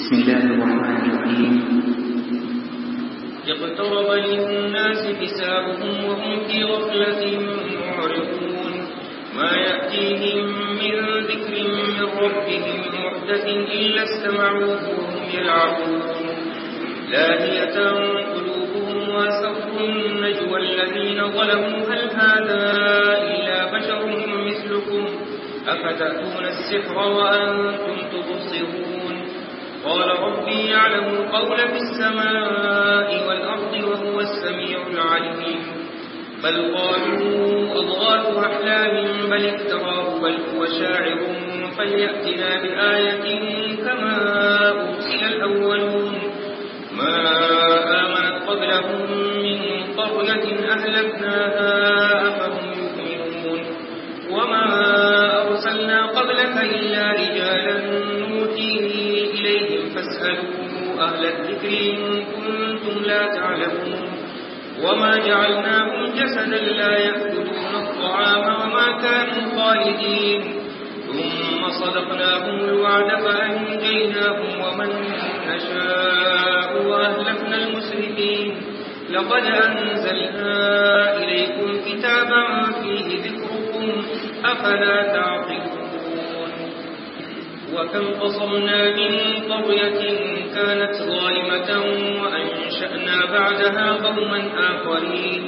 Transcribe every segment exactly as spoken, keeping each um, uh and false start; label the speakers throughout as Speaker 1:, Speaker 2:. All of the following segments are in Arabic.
Speaker 1: بسم الله الرحمن الرحيم.
Speaker 2: اقترب للناس حسابهم وهم في غفلة معرضون ما يأتيهم من ذكر من ربهم محدث إلا استمعوه وهم يلعبون لاهية قلوبهم وأسروا النجوى الذين ظلموا هل هذا إلا بشر مثلكم أفتأتون السحر وأنتم تبصرون قال ربي يعلم القول في السماء والأرض وهو السميع العليم بل قالوا أضغاث أحلام بل افتراه بل هو شاعر فليأتنا بآية كما أرسل الأولون ما آمنت قبلهم من قرية أهلكناها أفهم يؤمنون وما أرسلنا قبلك إلا رجالا نوحي إليهم فاسألوا أهل الذكر إن كنتم لا تعلمون وما جعلناهم جسدا لا يأكلون الطعام وما كانوا خالدين ثم صدقناهم الوعد فأنجيناهم ومن نشاء وأهلكنا المسرفين لقد أنزلنا إليكم كتابا فيه ذكركم أفلا تعقلون وكم قصمنا من قرية كانت ظالمة وأنشأنا بعدها قوما آخرين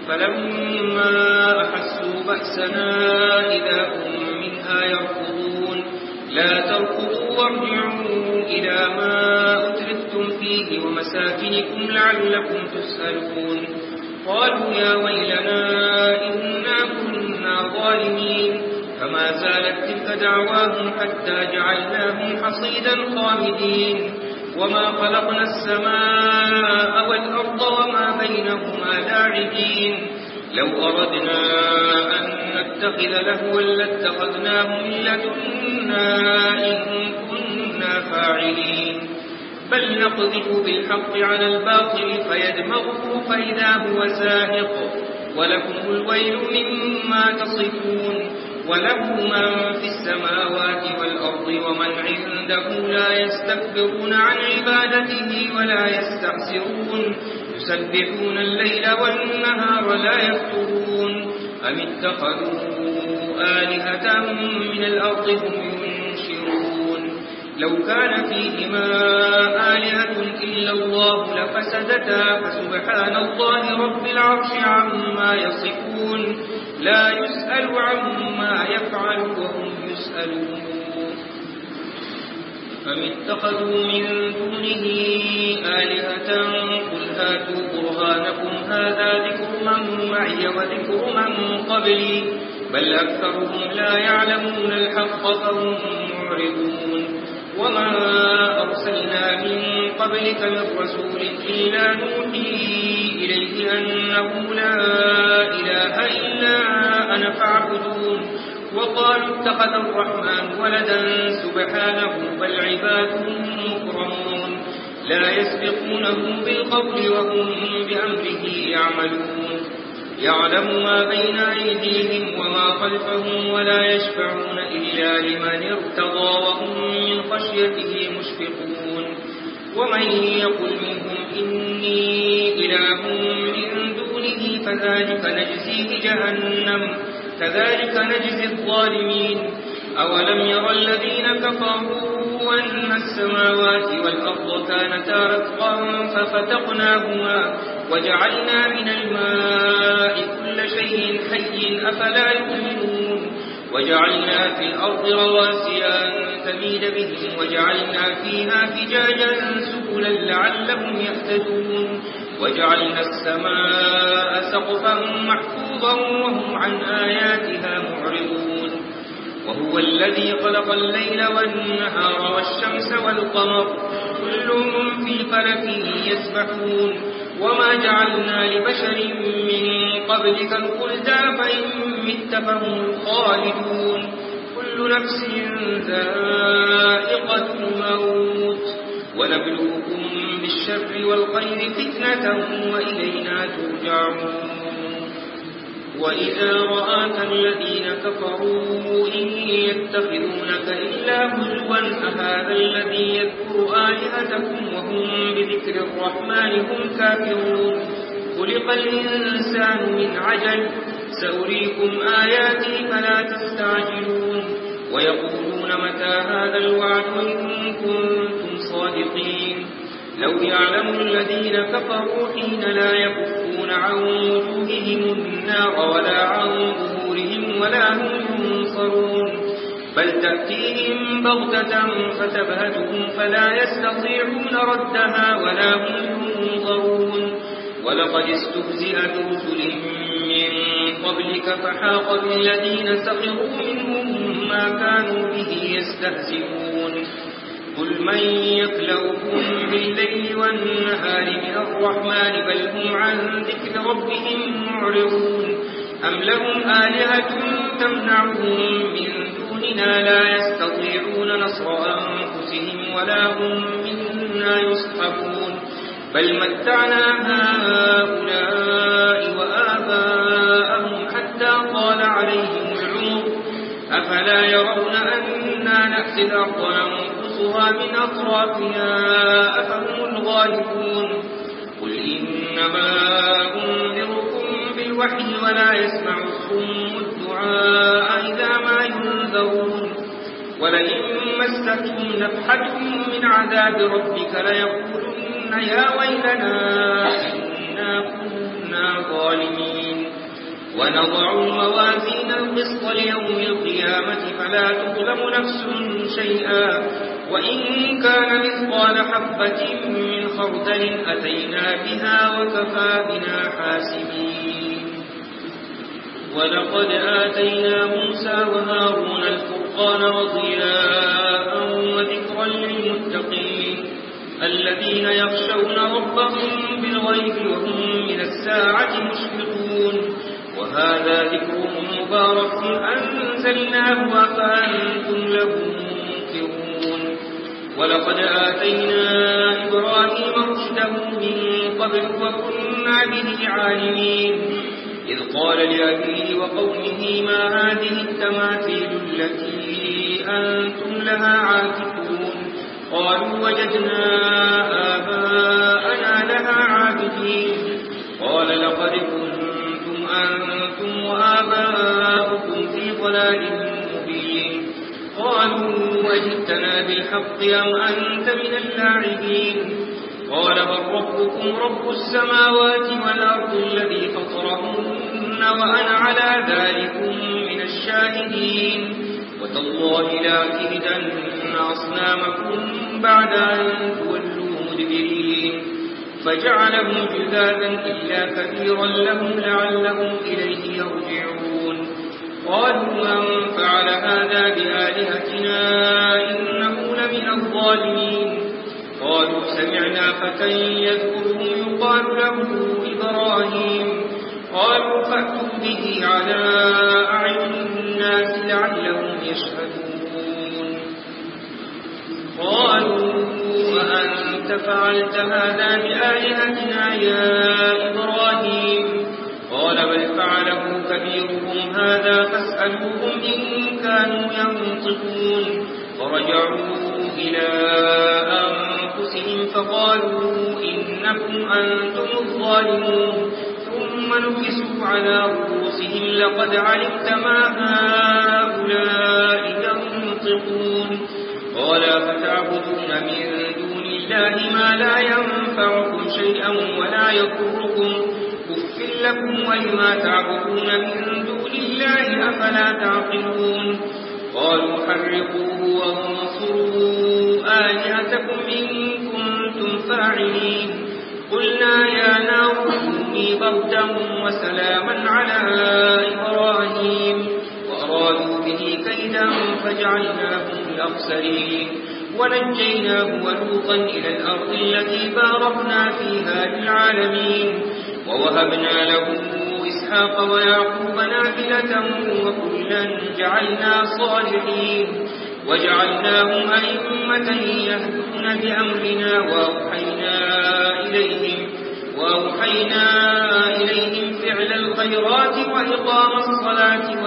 Speaker 2: فلما أحسوا بأسنا إذا هم منها يركضون لا تركضوا وارجعوا إلى ما أترفتم فيه ومساكنكم لعلكم تسألون قالوا يا ويلنا إنا كنا ظالمين فما زالت تلك دعواهم حتى جعلناهم حصيدا خامدين وما خلقنا السماء والأرض وما بينهما لاعبين لو أردنا أن نتخذ لهوا لاتخذناه من لدنا إن كنا فاعلين بل نقذف بالحق على الباطل فيدمغه فإذا هو زاهق ولكم الويل مما تصفون وله من في السماوات والأرض ومن عنده لا يستكبرون عن عبادته ولا يستعسرون يسبحون الليل والنهار لا يفترون أم اتخذوا آلهة من الأرض هم ينشرون لو كان فيهما آلهة إلا الله لفسدتا فسبحان الله رب العرش عما يصفون لا يسأل عما يفعل وهم يسألون أم اتخذوا من دونه آلهة قل هاتوا برهانكم هذا ذكر من معي وذكر من قبلي بل أكثرهم لا يعلمون الحق فهم معرضون وما أرسلنا من قبلك من رسول إلا نوحي إليه أنه لا إله إلا أنا فاعبدون وقالوا اتخذ الرحمن ولدا سبحانه بل عباد مكرمون لا يسبقونه بالقول وهم بأمره يعملون يعلم ما بين أيديهم وما خلفهم ولا يشفعون إلا لمن ارتضى وهم من خشيته مشفقون ومن يقل منهم إني إله من دونه فذلك نجزيه جهنم كذلك نجزي الظالمين أولم ير الذين كفروا أن السماوات والأرض كانتا رتقا ففتقناهما وجعلنا من الماء كل شيء حي أفلا يؤمنون وجعلنا في الأرض رواسي أن تميد بهم وجعلنا فيها فجاجا سبلا لعلهم يهتدون وجعلنا السماء سقفا محفوظا وهم عن آياتها معرضون وهو الذي خلق الليل والنهار والشمس والقمر كل في فلك يسبحون وما جعلنا لبشر من قبلك الخلد فإن مت فهم الخالدون كل نفس ذائقة الموت ونبلوكم بالشر والخير فتنة وإلينا ترجعون وإذا رآك الذين كفروا إن يتخذونك إلا هزوا أهذا الذي يذكر آلهة بالرحمن هم كافرون خلق الإنسان من عجل سأريكم آياتي فلا تستعجلون ويقولون متى هذا الوعد إن كنتم صادقين لو يعلم الذين كفروا حين لا يكفون عن وجوههم النار ولا عن ظهورهم ولا هم ينصرون بل تأتيهم بغتة فتبهتهم فلا يستطيعون ردها ولا هم ينظرون ولقد استهزئ برسل من قبلك فحاق بالذين سخروا منهم ما كانوا به يستهزئون قل من يكلؤكم بالليل والنهار من الرحمن بل هم عن ذكر ربهم معرضون أم لهم آلهة تمنعهم من دوننا لا يستطيعون نصر أنفسهم ولا هم منا يصحبون بل متعنا هؤلاء وآباءهم حتى طال عليهم العمر أفلا يرون أنا نأتي الأرض ننقصها من أطرافها أفهم الغالبون قل إنما أنذركم بالوحي ولا يسمع الصم الدعاء إذا ما ينذرون ولئن مستهم نفحة من عذاب ربك ليقولن يا ويلنا إنا كنا ظالمين ونضع الموازين القسط ليوم القيامة فلا تظلم نفس شيئا وإن كان مثقال حبة من خردل أتينا بها وكفى بنا حاسبين ولقد آتينا موسى وهارون الفرقان وضياء وذكرا للمتقين الذين يخشون ربهم بالغيب وهم من الساعة مشفقون وهذا ذكر مبارك أنزلناه أفأنتم له منكرون ولقد آتينا إبراهيم رشده من قبل وكنا به عالمين إذ قال لأبيه وقومه ما هذه التماثيل التي أنتم لها عاكفون قالوا وجدنا آباءنا لها عابدين قال لقد كنتم أنتم وآباؤكم في ضلال مبين قالوا وجدتنا بالحق أم أنت من اللاعبين قال بل ربكم رب السماوات والأرض الذي فطرهن وأنا على ذلكم من الشاهدين وتالله لأكيدن أصنامكم بعد أن تولوا مدبرين فجعلهم جذاذا إلا كثيرا لهم لعلهم إليه يرجعون قالوا من فعل هذا بآلهتنا إنه لمن الظالمين قالوا سمعنا فتى يذكرهم يقال له إبراهيم قالوا فأتوا به على أعين الناس لعلهم يشهدون قالوا وأنت فعلت هذا بآلهتنا يا إبراهيم قال بل فعله كبيرهم هذا فاسألوهم إن كانوا ينطقون فرجعوا إلى أنفسهم فقالوا إنكم أنتم الظالمون ثم نكسوا على رؤوسهم لقد علمت ما هؤلاء ينطقون قال فتعبدون من دون الله ما لا ينفعكم شيئا ولا يضركم أفل لكم ولما تعبدون من دون الله أفلا تعقلون قالوا حرقوه وانصروا آلهتكم إن كنتم فاعلين قلنا يا نار كوني بردا وسلاما على إبراهيم وأرادوا به كيدا فجعلناهم الأخسرين ونجيناه ولوطا إلى الأرض التي باركنا فيها للعالمين ووهبنا له إسحاق ويعقوب نافلة وكلا جعلنا صالحين وجعلناهم أئمة يهدون بأمرنا وأوحينا إليهم وأوحينا إليهم فعل الخيرات وإقام الصلاة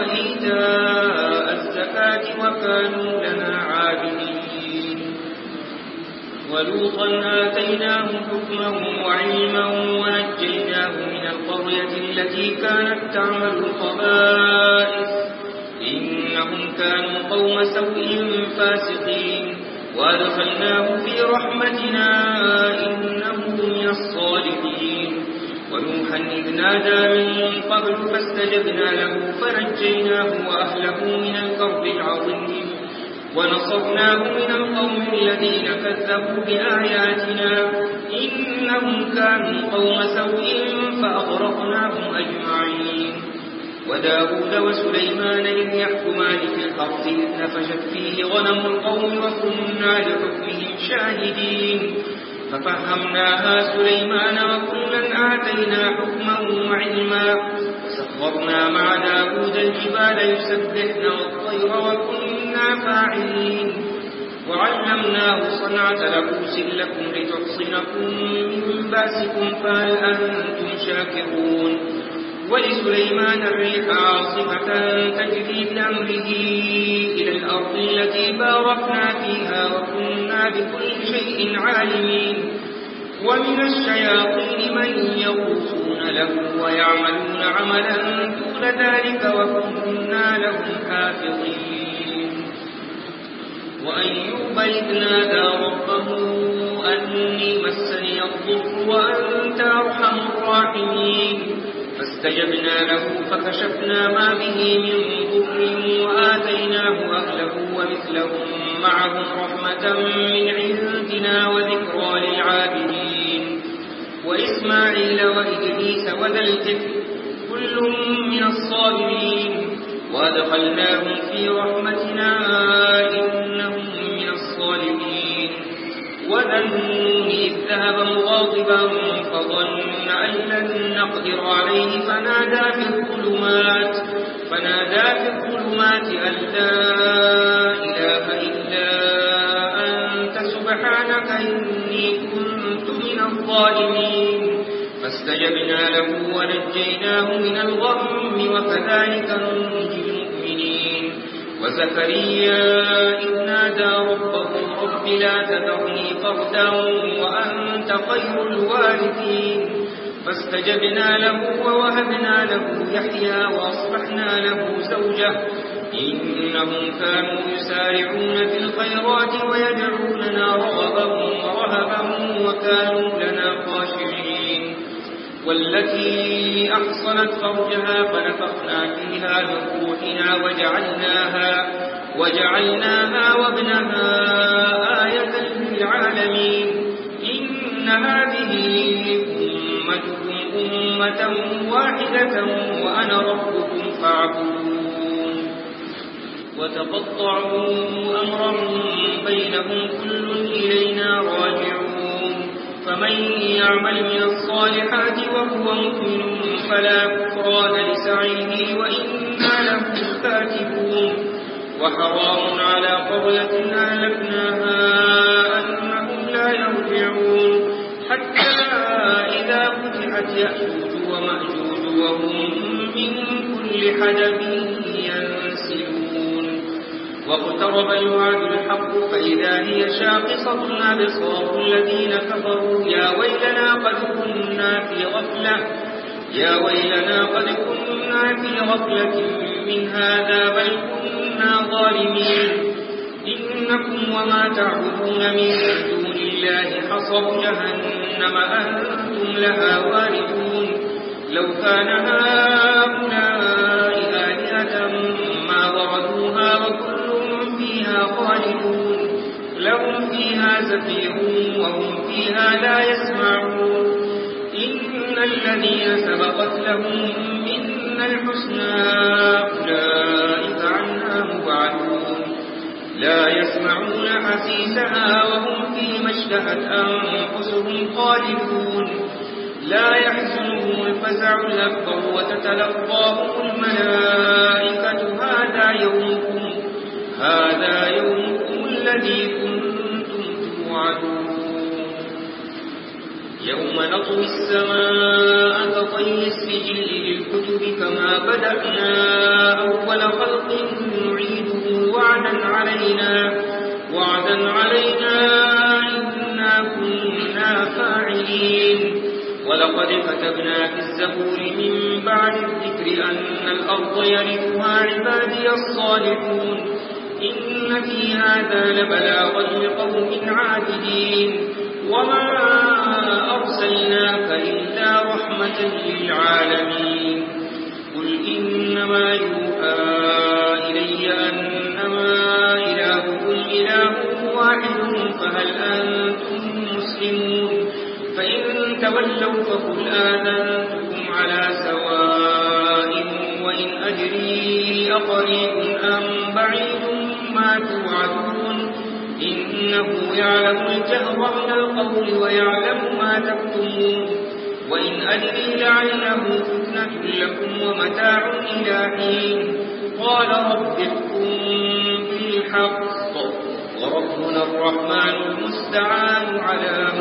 Speaker 2: وإيتاء الزكاة وكانوا لنا عابدين ولوطا آتيناه حكما وعلما ونجيناه من القرية التي كانت تعمل الخبائث إنهم كانوا قوم سوء فاسقين وأدخلناه في رحمتنا إنه من الصالحين ونوحا إذ نادى من قبل فاستجبنا له فنجيناه وأهله من الكرب العظيم ونصرناه من القوم الذين كذبوا بآياتنا إنهم كانوا قوم سوء فأغرقناهم أجمعين وداود وسليمان إذ يحكمان في الأرض إذ نفشت فيه غنم القوم وكنا لحكمهم شاهدين ففهمناها سليمان وكلا آتينا حكما وعلما وسخرنا مع داود الجبال يسبحن والطير وكنا فاعلين وعلمناه صنعة لبوس لكم لتحصنكم من باسكم فهل أنتم شاكرون ولسليمان الريح عاصفة تجري بأمره إلى الأرض التي باركنا فيها وكنا بكل شيء عالمين ومن الشياطين من يغوصون له ويعملون عملا دون ذلك وكنا لهم حافظين وأيوب إذ نادى ربه أني مسني الضر وأنت أرحم الراحمين فاستجبنا له فكشفنا ما به من ضر وآتيناه أهله ومثلهم معهم رحمة من عندنا وذكرى للعابدين وإسماعيل وإدريس وذا الكفل كل من الصابرين وأدخلناهم في رحمتنا إنهم من الصالحين وذا النون إذ ذهب مغاضبا فظن أن لن نقدر عليه فنادى في الظلمات فنادى في الظلمات أن لا إله إلا أنت سبحانك إني كنت من الظالمين فاستجبنا له ونجيناه من الغم وكذلك ننجي المؤمنين وزكريا إذ نادى ربه رب لا تذرني فردا وأنت خير الوارثين فاستجبنا له ووهبنا له يحيى وأصلحنا له زوجه إنهم كانوا يسارعون في الخيرات ويدعوننا رغبا ورهبا وكانوا لنا خاشعين والتي أحصنت فرجها فنفخنا فيها من روحنا وجعلناها, وجعلناها وابنها آية للعالمين إن هذه أمتكم أمة واحدة وأنا ربكم فاعبدون وتقطعوا أمرهم بينهم كل إلينا راجعون فمن يعمل من الصالحات وهو مؤمن فلا كفران لسعيه وإنا له كاتبون وحرام على قرية أهلكناها أنهم لا يرجعون حتى إذا فتحت يأجوج ومأجوج وهم من كل حدب ينسلون واقترب الوعد الحق فإذا هي شاخصة أبصار الذين كفروا يا ويلنا قد كنا في غفلة يا ويلنا قد كنا في غفلة من هذا بل كنا ظالمين إنكم وما تعبدون من دون الله حصب جهنم أنتم لها واردون لو كان هؤلاء آلهة ما وردوها وكل فيها خالدون لهم فيها زفير وهم فيها لا يسمعون إن الذين سبقت لهم منا الحسنى أولئك عنها مبعدون لا يسمعون حسيسها وهم فيما اشتهت أنفسهم خالدون لا يحزنهم الفزع الأكبر وتتلقاهم الملائكة هذا يومكم هذا يومكم الذي كنتم توعدون يوم نطوي السماء كطي السجل للكتب كما بدأنا أول خلق نعيده وعدا علينا وعدا علينا إنا حكيم. ولقد كتبنا في الزبور من بعد الذكر أن الأرض يرثها عبادي الصالحون إن في هذا لبلاغا لقوم عابدين. وما أرسلناك إلا رحمة للعالمين. قل إنما يوحى إلي أنما إلهكم إله واحد فهل أنتم مسلمون؟ فإن تولوا فقل آذنتكم على سواء وإن أدري أقريب أم بعيد ما توعدون إنه يعلم الجهر من القول ويعلم ما تكتمون. وإن أدري لعله فتنة لكم ومتاع إلى حين. قال رب احكم بالحق وربنا الرحمن المستعان على